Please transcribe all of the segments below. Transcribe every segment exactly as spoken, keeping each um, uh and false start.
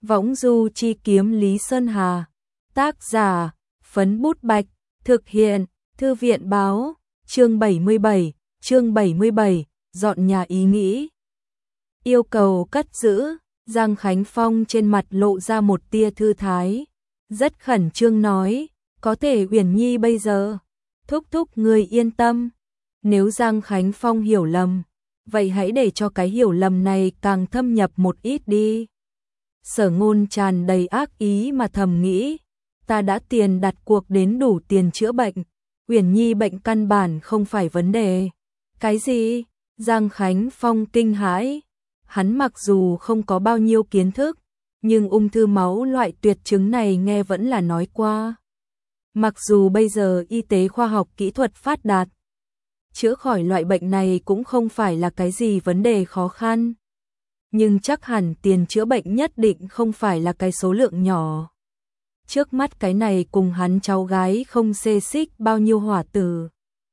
Võng du chi kiếm Lý Sơn Hà. Tác giả, Phấn Bút Bạch. Thực hiện, Thư viện Báo. Chương bảy mươi bảy, chương bảy mươi bảy, dọn nhà ý nghĩ. Yêu cầu cất giữ, Giang Khánh Phong trên mặt lộ ra một tia thư thái. Rất khẩn trương nói, có thể Uyển Nhi bây giờ. Thúc thúc người yên tâm. Nếu Giang Khánh Phong hiểu lầm, vậy hãy để cho cái hiểu lầm này càng thâm nhập một ít đi. Sở Ngôn tràn đầy ác ý mà thầm nghĩ, ta đã tiền đặt cuộc đến đủ tiền chữa bệnh, Uyển Nhi bệnh căn bản không phải vấn đề. Cái gì? Giang Khánh Phong kinh hãi. Hắn mặc dù không có bao nhiêu kiến thức, nhưng ung thư máu loại tuyệt chứng này nghe vẫn là nói qua. Mặc dù bây giờ y tế khoa học kỹ thuật phát đạt, chữa khỏi loại bệnh này cũng không phải là cái gì vấn đề khó khăn. Nhưng chắc hẳn tiền chữa bệnh nhất định không phải là cái số lượng nhỏ. Trước mắt cái này cùng hắn cháu gái không xê xích bao nhiêu hỏa tử.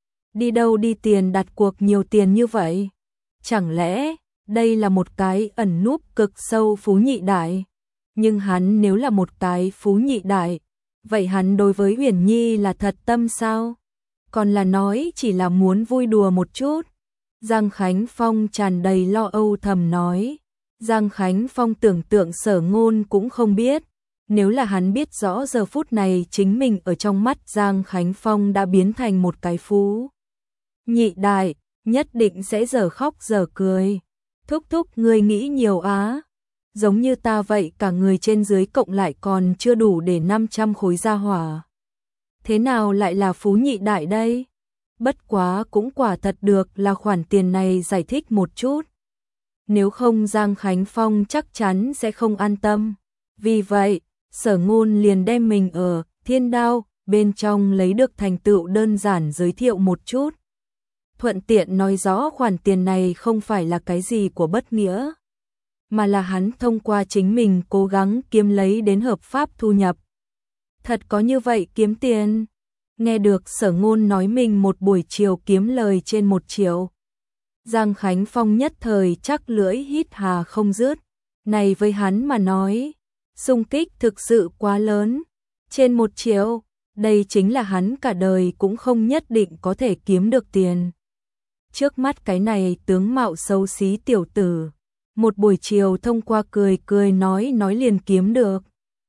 Đi đâu đi tiền đặt cuộc nhiều tiền như vậy? Chẳng lẽ đây là một cái ẩn núp cực sâu phú nhị đại? Nhưng hắn nếu là một cái phú nhị đại, vậy hắn đối với Uyển Nhi là thật tâm sao? Còn là nói chỉ là muốn vui đùa một chút? Giang Khánh Phong tràn đầy lo âu thầm nói. Giang Khánh Phong tưởng tượng Sở Ngôn cũng không biết. Nếu là hắn biết rõ giờ phút này chính mình ở trong mắt Giang Khánh Phong đã biến thành một cái phú nhị đại, nhất định sẽ giờ khóc giờ cười. Thúc thúc người nghĩ nhiều á. Giống như ta vậy cả người trên dưới cộng lại còn chưa đủ để năm trăm khối gia hỏa. Thế nào lại là phú nhị đại đây? Bất quá cũng quả thật được là khoản tiền này giải thích một chút. Nếu không Giang Khánh Phong chắc chắn sẽ không an tâm. Vì vậy, Sở Ngôn liền đem mình ở Thiên Đao bên trong lấy được thành tựu đơn giản giới thiệu một chút. Thuận tiện nói rõ khoản tiền này không phải là cái gì của bất nghĩa, mà là hắn thông qua chính mình cố gắng kiếm lấy đến hợp pháp thu nhập. Thật có như vậy kiếm tiền? Nghe được Sở Ngôn nói mình một buổi chiều kiếm lời trên một triệu. Giang Khánh Phong nhất thời chắc lưỡi hít hà không dứt. Này với hắn mà nói, xung kích thực sự quá lớn. Trên một triệu, đây chính là hắn cả đời cũng không nhất định có thể kiếm được tiền. Trước mắt cái này tướng mạo xấu xí tiểu tử, một buổi chiều thông qua cười cười nói nói liền kiếm được.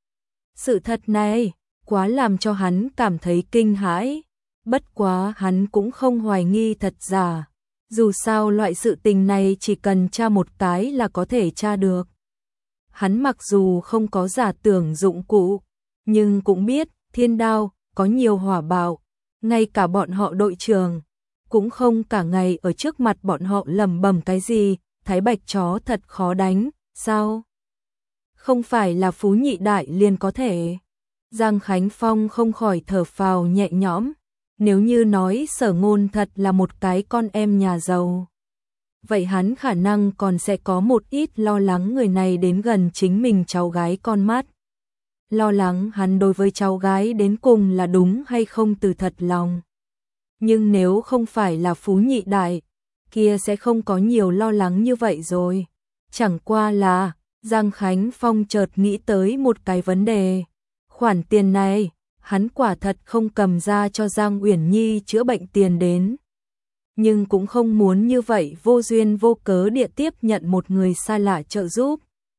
Sự thật này, quá làm cho hắn cảm thấy kinh hãi. Bất quá hắn cũng không hoài nghi thật giả. Dù sao loại sự tình này chỉ cần tra một cái là có thể tra được. Hắn mặc dù không có giả tưởng dụng cụ, nhưng cũng biết Thiên Đao có nhiều hỏa bạo. Ngay cả bọn họ đội trưởng cũng không cả ngày ở trước mặt bọn họ lẩm bẩm cái gì, Thái Bạch chó thật khó đánh, sao? Không phải là phú nhị đại liền có thể. Giang Khánh Phong không khỏi thở phào nhẹ nhõm. Nếu như nói Sở Ngôn thật là một cái con em nhà giàu, vậy hắn khả năng còn sẽ có một ít lo lắng người này đến gần chính mình cháu gái con mắt. Lo lắng hắn đối với cháu gái đến cùng là đúng hay không từ thật lòng. Nhưng nếu không phải là phú nhị đại, kia sẽ không có nhiều lo lắng như vậy rồi. Chẳng qua là, Giang Khánh Phong chợt nghĩ tới một cái vấn đề. Khoản tiền này, hắn quả thật không cầm ra cho Giang Uyển Nhi chữa bệnh tiền đến. Nhưng cũng không muốn như vậy vô duyên vô cớ địa tiếp nhận một người xa lạ trợ giúp.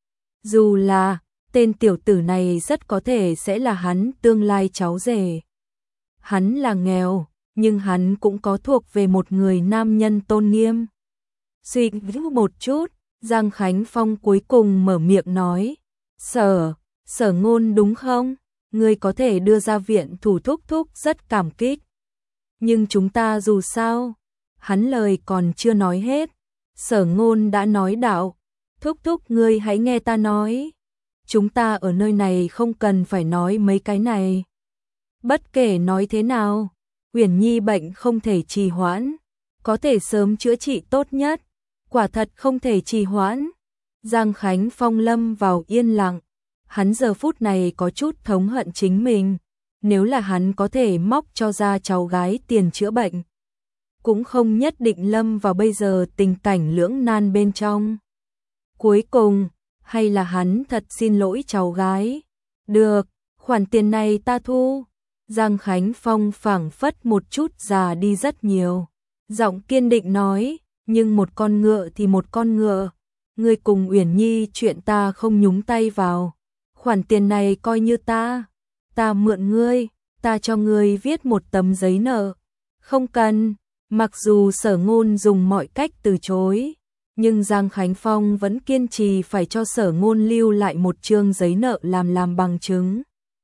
Dù là, tên tiểu tử này rất có thể sẽ là hắn tương lai cháu rể. Hắn là nghèo, nhưng hắn cũng có thuộc về một người nam nhân tôn nghiêm. Suy nghĩ một chút, Giang Khánh Phong cuối cùng mở miệng nói. Sở, Sở Ngôn đúng không? Ngươi có thể đưa ra viện thủ thúc thúc rất cảm kích. Nhưng chúng ta dù sao? Hắn lời còn chưa nói hết. Sở Ngôn đã nói đạo. Thúc thúc ngươi hãy nghe ta nói. Chúng ta ở nơi này không cần phải nói mấy cái này. Bất kể nói thế nào, Uyển Nhi bệnh không thể trì hoãn. Có thể sớm chữa trị tốt nhất. Quả thật không thể trì hoãn. Giang Khánh Phong lâm vào yên lặng. Hắn giờ phút này có chút thống hận chính mình. Nếu là hắn có thể móc cho ra cháu gái tiền chữa bệnh, cũng không nhất định lâm vào bây giờ tình cảnh lưỡng nan bên trong. Cuối cùng, hay là hắn thật xin lỗi cháu gái? Được, khoản tiền này ta thu. Giang Khánh Phong phảng phất một chút già đi rất nhiều. Giọng kiên định nói, nhưng một con ngựa thì một con ngựa. Ngươi cùng Uyển Nhi chuyện ta không nhúng tay vào. Khoản tiền này coi như ta. Ta mượn ngươi, ta cho ngươi viết một tấm giấy nợ. Không cần, mặc dù Sở Ngôn dùng mọi cách từ chối. Nhưng Giang Khánh Phong vẫn kiên trì phải cho Sở Ngôn lưu lại một chương giấy nợ làm làm bằng chứng.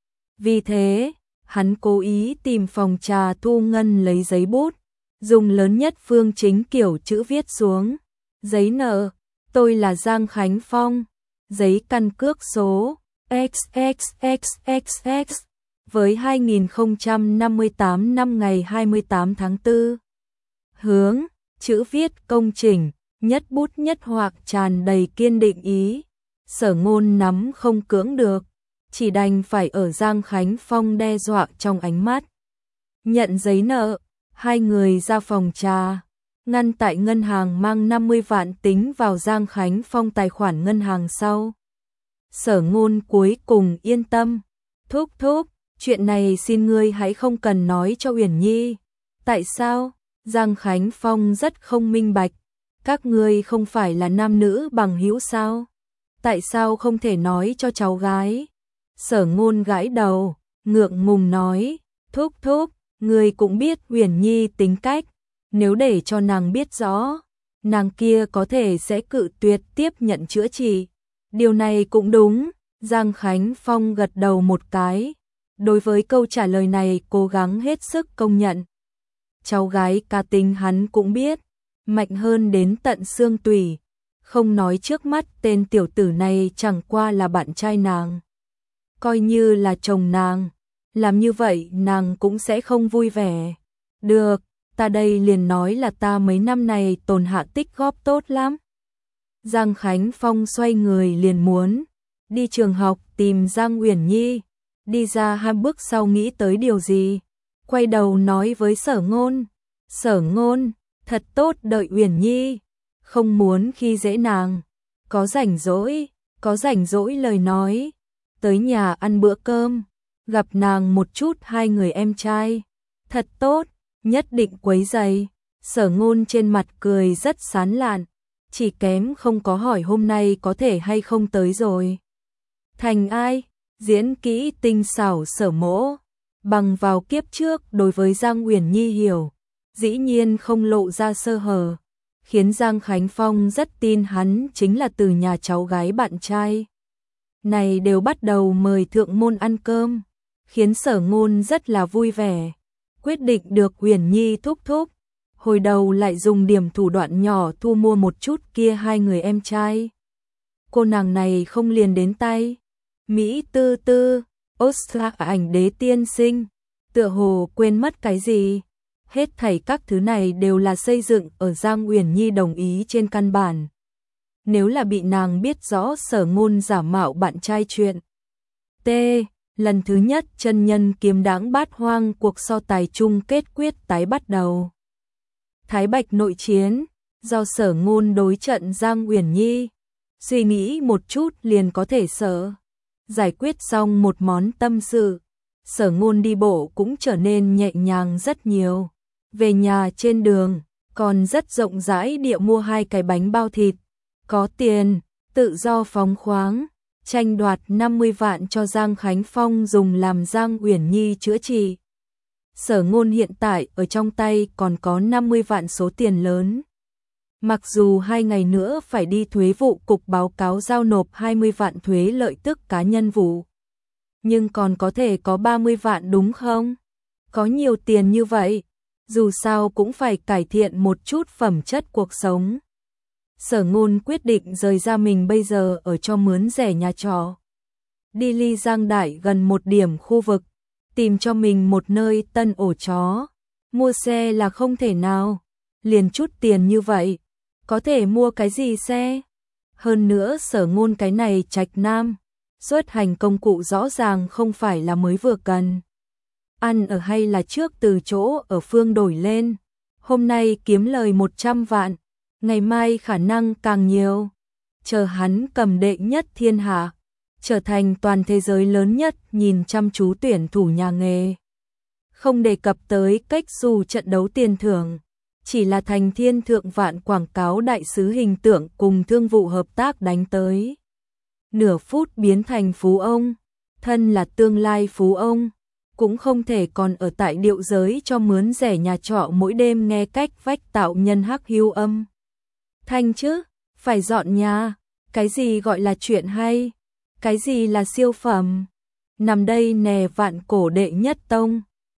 Vì thế, hắn cố ý tìm phòng trà thu ngân lấy giấy bút, dùng lớn nhất phương chính kiểu chữ viết xuống. Giấy nợ, tôi là Giang Khánh Phong. Giấy căn cước số X X X X X với hai nghìn không trăm năm mươi tám năm ngày hai mươi tám tháng tư. Hướng, chữ viết công chỉnh, nhất bút nhất hoặc tràn đầy kiên định ý. Sở Ngôn nắm không cưỡng được, chỉ đành phải ở Giang Khánh Phong đe dọa trong ánh mắt. Nhận giấy nợ, hai người ra phòng trà, ngăn tại ngân hàng mang năm mươi vạn tính vào Giang Khánh Phong tài khoản ngân hàng sau. Sở Ngôn cuối cùng yên tâm, thúc thúc, chuyện này xin ngươi hãy không cần nói cho Uyển Nhi. Tại sao? Giang Khánh Phong rất không minh bạch. Các ngươi không phải là nam nữ bằng hữu sao? Tại sao không thể nói cho cháu gái? Sở Ngôn gãi đầu, ngượng ngùng nói, thúc thúc, ngươi cũng biết Uyển Nhi tính cách, nếu để cho nàng biết rõ, nàng kia có thể sẽ cự tuyệt tiếp nhận chữa trị. Điều này cũng đúng, Giang Khánh Phong gật đầu một cái, đối với câu trả lời này cố gắng hết sức công nhận. Cháu gái cá tính hắn cũng biết, mạnh hơn đến tận xương tủy, không nói trước mắt tên tiểu tử này chẳng qua là bạn trai nàng. Coi như là chồng nàng, làm như vậy nàng cũng sẽ không vui vẻ. Được, ta đây liền nói là ta mấy năm này tồn hạ tích góp tốt lắm. Giang Khánh Phong xoay người liền muốn đi trường học tìm Giang Uyển Nhi, đi ra hai bước sau nghĩ tới điều gì, quay đầu nói với Sở Ngôn, Sở Ngôn, thật tốt đợi Uyển Nhi, không muốn khi dễ nàng, có rảnh rỗi, có rảnh rỗi lời nói, tới nhà ăn bữa cơm, gặp nàng một chút hai người em trai, thật tốt, nhất định quấy rầy. Sở Ngôn trên mặt cười rất sán lạn, chỉ kém không có hỏi hôm nay có thể hay không tới rồi. Thành ai? Diễn kỹ tinh xảo Sở Mỗ, bằng vào kiếp trước đối với Giang Uyển Nhi hiểu, dĩ nhiên không lộ ra sơ hở, khiến Giang Khánh Phong rất tin hắn chính là từ nhà cháu gái bạn trai. Này đều bắt đầu mời thượng môn ăn cơm, khiến Sở Ngôn rất là vui vẻ, quyết định được Uyển Nhi thúc thúc, hồi đầu lại dùng điểm thủ đoạn nhỏ thu mua một chút kia hai người em trai. Cô nàng này không liền đến tay. Mỹ tư tư, Oscar ảnh đế tiên sinh, tựa hồ quên mất cái gì. Hết thảy các thứ này đều là xây dựng ở Giang Uyển Nhi đồng ý trên căn bản. Nếu là bị nàng biết rõ Sở Ngôn giả mạo bạn trai chuyện. T. Lần thứ nhất chân nhân kiếm đáng bát hoang cuộc so tài chung kết quyết tái bắt đầu. Thái Bạch nội chiến, do Sở Ngôn đối trận Giang Uyển Nhi. Suy nghĩ một chút liền có thể sợ. Giải quyết xong một món tâm sự, Sở Ngôn đi bộ cũng trở nên nhẹ nhàng rất nhiều. Về nhà trên đường, còn rất rộng rãi địa mua hai cái bánh bao thịt. Có tiền, tự do phóng khoáng, tranh đoạt năm mươi vạn cho Giang Khánh Phong dùng làm Giang Uyển Nhi chữa trị. Sở Ngôn hiện tại ở trong tay còn có năm mươi vạn số tiền lớn. Mặc dù hai ngày nữa phải đi thuế vụ cục báo cáo giao nộp hai mươi vạn thuế lợi tức cá nhân vụ. Nhưng còn có thể có ba mươi vạn đúng không? Có nhiều tiền như vậy, dù sao cũng phải cải thiện một chút phẩm chất cuộc sống. Sở Ngôn quyết định rời ra mình bây giờ ở cho mướn rẻ nhà trọ. Đi ly Giang Đại gần một điểm khu vực, tìm cho mình một nơi tân ổ chó. Mua xe là không thể nào, liền chút tiền như vậy, có thể mua cái gì xe? Hơn nữa Sở Ngôn cái này trạch nam, xuất hành công cụ rõ ràng không phải là mới vừa cần. Ăn ở hay là trước từ chỗ ở phương đổi lên, hôm nay kiếm lời một trăm vạn, ngày mai khả năng càng nhiều. chờ hắn cầm đệ nhất thiên hạ, trở thành toàn thế giới lớn nhất nhìn chăm chú tuyển thủ nhà nghề. Không đề cập tới cách dù trận đấu tiền thưởng, chỉ là thành thiên thượng vạn quảng cáo đại sứ hình tượng cùng thương vụ hợp tác đánh tới. Nửa phút biến thành phú ông, thân là tương lai phú ông, cũng không thể còn ở tại điệu giới cho mướn rẻ nhà trọ mỗi đêm nghe cách vách tạo nhân hắc hưu âm. Thanh chứ, phải dọn nhà, cái gì gọi là chuyện hay, cái gì là siêu phẩm, nằm đây nè vạn cổ đệ nhất tông.